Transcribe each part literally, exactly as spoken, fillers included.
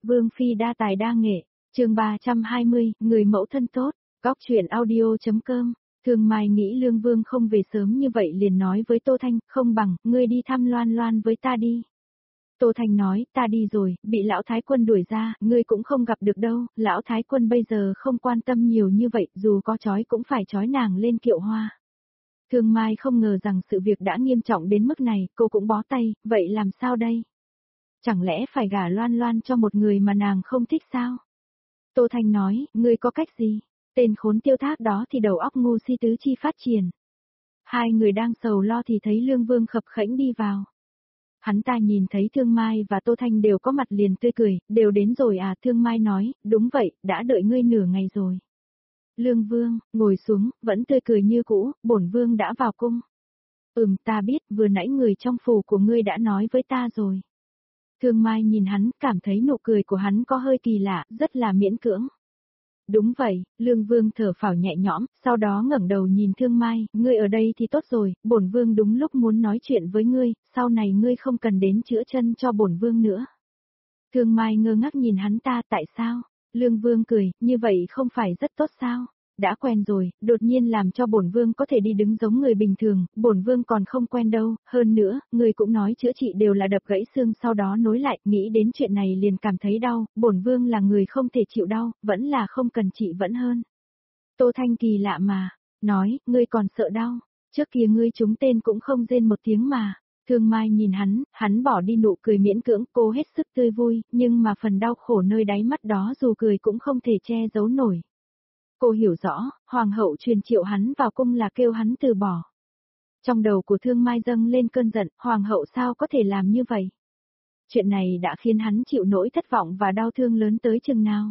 Vương phi đa tài đa nghệ, chương ba trăm hai mươi, người mẫu thân tốt, góc truyện audio.com. Thường Mai nghĩ Lương Vương không về sớm như vậy liền nói với Tô Thanh, không bằng, ngươi đi thăm Loan Loan với ta đi. Tô Thanh nói, ta đi rồi, bị lão thái quân đuổi ra, ngươi cũng không gặp được đâu, lão thái quân bây giờ không quan tâm nhiều như vậy, dù có trói cũng phải trói nàng lên kiệu hoa. Thường Mai không ngờ rằng sự việc đã nghiêm trọng đến mức này, cô cũng bó tay, vậy làm sao đây? Chẳng lẽ phải gả Loan Loan cho một người mà nàng không thích sao? Tô Thanh nói, ngươi có cách gì? Tên khốn Tiêu Thác đó thì đầu óc ngu si tứ chi phát triển. Hai người đang sầu lo thì thấy Lương Vương khập khễnh đi vào. Hắn ta nhìn thấy Thương Mai và Tô Thanh đều có mặt liền tươi cười, đều đến rồi à? Thương Mai nói, đúng vậy, đã đợi ngươi nửa ngày rồi. Lương Vương, ngồi xuống, vẫn tươi cười như cũ, bổn Vương đã vào cung. Ừm, ta biết, vừa nãy người trong phủ của ngươi đã nói với ta rồi. Thương Mai nhìn hắn, cảm thấy nụ cười của hắn có hơi kỳ lạ, rất là miễn cưỡng. Đúng vậy, Lương Vương thở phào nhẹ nhõm, sau đó ngẩng đầu nhìn Thương Mai, ngươi ở đây thì tốt rồi, bổn Vương đúng lúc muốn nói chuyện với ngươi, sau này ngươi không cần đến chữa chân cho bổn Vương nữa. Thương Mai ngơ ngác nhìn hắn ta, tại sao? Lương Vương cười, như vậy không phải rất tốt sao? Đã quen rồi, đột nhiên làm cho bổn Vương có thể đi đứng giống người bình thường, bổn Vương còn không quen đâu, hơn nữa, người cũng nói chữa trị đều là đập gãy xương sau đó nối lại, nghĩ đến chuyện này liền cảm thấy đau, bổn Vương là người không thể chịu đau, vẫn là không cần trị vẫn hơn. Tô Thanh kỳ lạ mà, nói, ngươi còn sợ đau, trước kia ngươi trúng tên cũng không rên một tiếng mà. Thương Mai nhìn hắn, hắn bỏ đi nụ cười miễn cưỡng, cô hết sức tươi vui, nhưng mà phần đau khổ nơi đáy mắt đó dù cười cũng không thể che giấu nổi. Cô hiểu rõ, hoàng hậu truyền triệu hắn vào cung là kêu hắn từ bỏ. Trong đầu của Thương Mai dâng lên cơn giận, hoàng hậu sao có thể làm như vậy? Chuyện này đã khiến hắn chịu nỗi thất vọng và đau thương lớn tới chừng nào.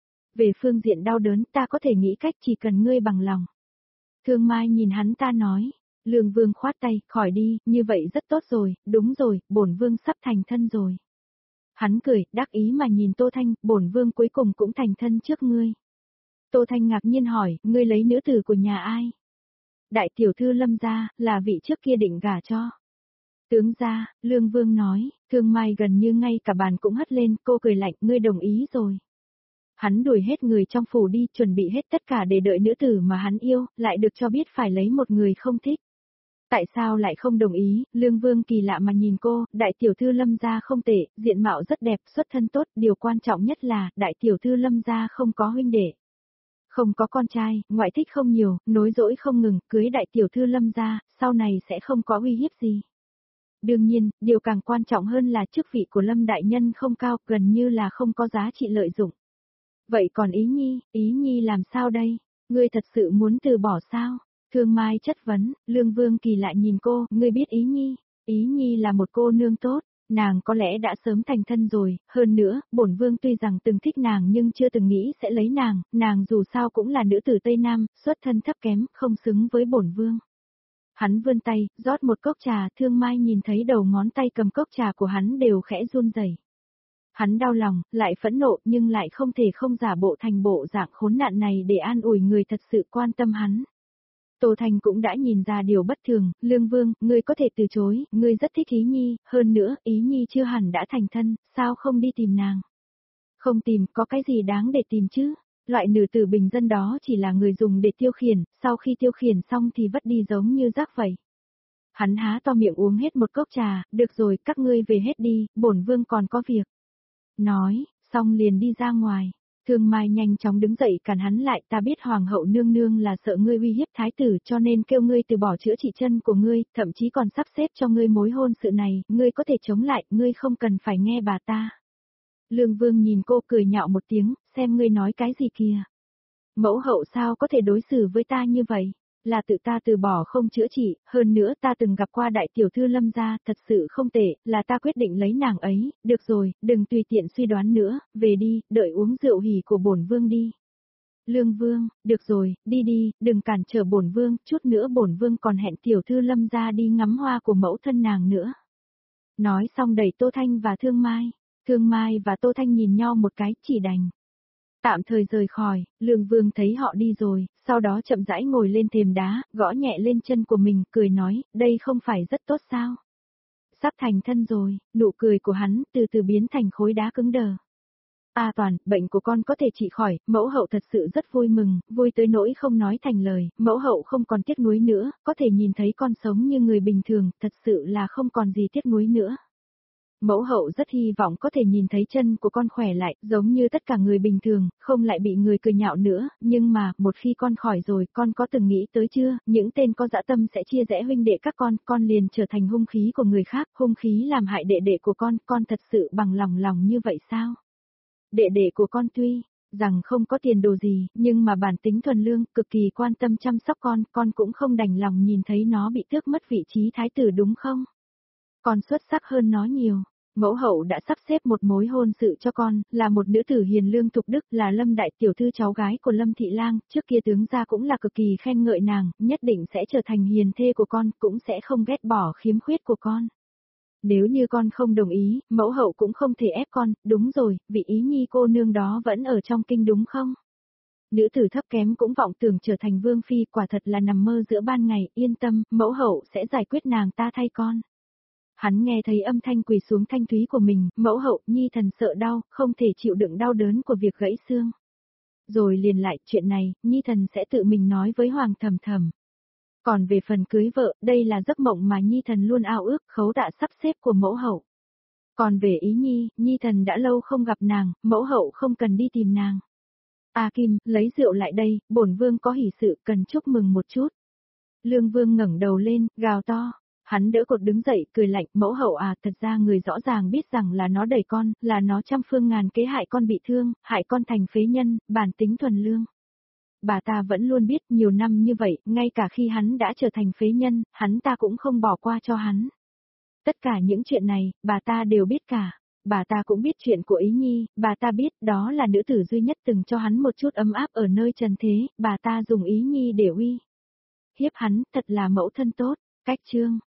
Về phương diện đau đớn ta có thể nghĩ cách chỉ cần ngươi bằng lòng. Thương Mai nhìn hắn ta nói, Lương Vương khoát tay, khỏi đi, như vậy rất tốt rồi, đúng rồi, bổn Vương sắp thành thân rồi. Hắn cười, đắc ý mà nhìn Tô Thanh, bổn Vương cuối cùng cũng thành thân trước ngươi. Tô Thanh ngạc nhiên hỏi, ngươi lấy nữ tử của nhà ai? Đại tiểu thư Lâm gia, là vị trước kia định gả cho. Tướng gia, Lương Vương nói, Thương Mai gần như ngay cả bàn cũng hất lên, cô cười lạnh, ngươi đồng ý rồi. Hắn đuổi hết người trong phủ đi, chuẩn bị hết tất cả để đợi nữ tử mà hắn yêu, lại được cho biết phải lấy một người không thích. Tại sao lại không đồng ý? Lương Vương kỳ lạ mà nhìn cô, đại tiểu thư Lâm gia không tệ, diện mạo rất đẹp, xuất thân tốt, điều quan trọng nhất là, đại tiểu thư Lâm gia không có huynh đệ. Không có con trai, ngoại thích không nhiều, nối dỗi không ngừng, cưới đại tiểu thư Lâm gia, sau này sẽ không có uy hiếp gì. Đương nhiên, điều càng quan trọng hơn là chức vị của Lâm đại nhân không cao, gần như là không có giá trị lợi dụng. Vậy còn Ý Nhi, Ý Nhi làm sao đây? Ngươi thật sự muốn từ bỏ sao? Thương Mai chất vấn, Lương Vương kỳ lại nhìn cô, ngươi biết Ý Nhi, Ý Nhi là một cô nương tốt. Nàng có lẽ đã sớm thành thân rồi, hơn nữa, bổn Vương tuy rằng từng thích nàng nhưng chưa từng nghĩ sẽ lấy nàng, nàng dù sao cũng là nữ tử Tây Nam, xuất thân thấp kém, không xứng với bổn Vương. Hắn vươn tay, rót một cốc trà, Thương Mai nhìn thấy đầu ngón tay cầm cốc trà của hắn đều khẽ run rẩy. Hắn đau lòng, lại phẫn nộ nhưng lại không thể không giả bộ thành bộ dạng khốn nạn này để an ủi người thật sự quan tâm hắn. Tô Thanh cũng đã nhìn ra điều bất thường, Lương Vương, ngươi có thể từ chối, ngươi rất thích Ý Nhi, hơn nữa, Ý Nhi chưa hẳn đã thành thân, sao không đi tìm nàng? Không tìm, có cái gì đáng để tìm chứ? Loại nữ tử bình dân đó chỉ là người dùng để tiêu khiển, sau khi tiêu khiển xong thì vất đi giống như rác vậy. Hắn há to miệng uống hết một cốc trà, được rồi, các ngươi về hết đi, bổn Vương còn có việc. Nói, xong liền đi ra ngoài. Thương Mai nhanh chóng đứng dậy cản hắn lại, ta biết hoàng hậu nương nương là sợ ngươi uy hiếp thái tử cho nên kêu ngươi từ bỏ chữa trị chân của ngươi, thậm chí còn sắp xếp cho ngươi mối hôn sự này, ngươi có thể chống lại, ngươi không cần phải nghe bà ta. Lương Vương nhìn cô cười nhạo một tiếng, xem ngươi nói cái gì kìa. Mẫu hậu sao có thể đối xử với ta như vậy? Là tự ta từ bỏ không chữa trị, hơn nữa ta từng gặp qua đại tiểu thư Lâm gia, thật sự không tệ, là ta quyết định lấy nàng ấy, được rồi, đừng tùy tiện suy đoán nữa, về đi, đợi uống rượu hỉ của bổn Vương đi. Lương Vương, được rồi, đi đi, đừng cản trở bổn Vương, chút nữa bổn Vương còn hẹn tiểu thư Lâm gia đi ngắm hoa của mẫu thân nàng nữa. Nói xong đẩy Tô Thanh và Thương Mai, Thương Mai và Tô Thanh nhìn nhau một cái, chỉ đành tạm thời rời khỏi. Lương Vương thấy họ đi rồi, sau đó chậm rãi ngồi lên thềm đá, gõ nhẹ lên chân của mình, cười nói, đây không phải rất tốt sao? Sắp thành thân rồi, nụ cười của hắn từ từ biến thành khối đá cứng đờ. A Toàn, bệnh của con có thể trị khỏi, mẫu hậu thật sự rất vui mừng, vui tới nỗi không nói thành lời, mẫu hậu không còn tiếc nuối nữa, có thể nhìn thấy con sống như người bình thường, thật sự là không còn gì tiếc nuối nữa. Mẫu hậu rất hy vọng có thể nhìn thấy chân của con khỏe lại, giống như tất cả người bình thường, không lại bị người cười nhạo nữa, nhưng mà, một khi con khỏi rồi, con có từng nghĩ tới chưa, những tên có dã tâm sẽ chia rẽ huynh đệ các con, con liền trở thành hung khí của người khác, hung khí làm hại đệ đệ của con, con thật sự bằng lòng lòng như vậy sao? Đệ đệ của con tuy rằng không có tiền đồ gì, nhưng mà bản tính thuần lương, cực kỳ quan tâm chăm sóc con, con cũng không đành lòng nhìn thấy nó bị tước mất vị trí thái tử đúng không? Con xuất sắc hơn nó nhiều. Mẫu hậu đã sắp xếp một mối hôn sự cho con, là một nữ tử hiền lương thục đức, là Lâm đại tiểu thư cháu gái của Lâm thị lang, trước kia tướng gia cũng là cực kỳ khen ngợi nàng, nhất định sẽ trở thành hiền thê của con, cũng sẽ không ghét bỏ khiếm khuyết của con. Nếu như con không đồng ý, mẫu hậu cũng không thể ép con, đúng rồi, vị Ý Nhi cô nương đó vẫn ở trong kinh đúng không? Nữ tử thấp kém cũng vọng tưởng trở thành vương phi, quả thật là nằm mơ giữa ban ngày, yên tâm, mẫu hậu sẽ giải quyết nàng ta thay con. Hắn nghe thấy âm thanh quỳ xuống thanh thúy của mình, mẫu hậu, Nhi thần sợ đau, không thể chịu đựng đau đớn của việc gãy xương. Rồi liền lại, chuyện này, Nhi thần sẽ tự mình nói với Hoàng Thầm Thầm. Còn về phần cưới vợ, đây là giấc mộng mà Nhi thần luôn ao ước, khấu tạ sắp xếp của mẫu hậu. Còn về Ý Nhi, Nhi thần đã lâu không gặp nàng, mẫu hậu không cần đi tìm nàng. A Kim, lấy rượu lại đây, bổn vương có hỷ sự cần chúc mừng một chút. Lương Vương ngẩng đầu lên, gào to. Hắn đỡ cột đứng dậy, cười lạnh, mẫu hậu à, thật ra người rõ ràng biết rằng là nó đẩy con, là nó trăm phương ngàn kế hại con bị thương, hại con thành phế nhân, bản tính thuần lương. Bà ta vẫn luôn biết nhiều năm như vậy, ngay cả khi hắn đã trở thành phế nhân, hắn ta cũng không bỏ qua cho hắn. Tất cả những chuyện này, bà ta đều biết cả. Bà ta cũng biết chuyện của Ý Nhi, bà ta biết đó là nữ tử duy nhất từng cho hắn một chút ấm áp ở nơi trần thế, bà ta dùng Ý Nhi để uy hiếp hắn, thật là mẫu thân tốt. Cách chương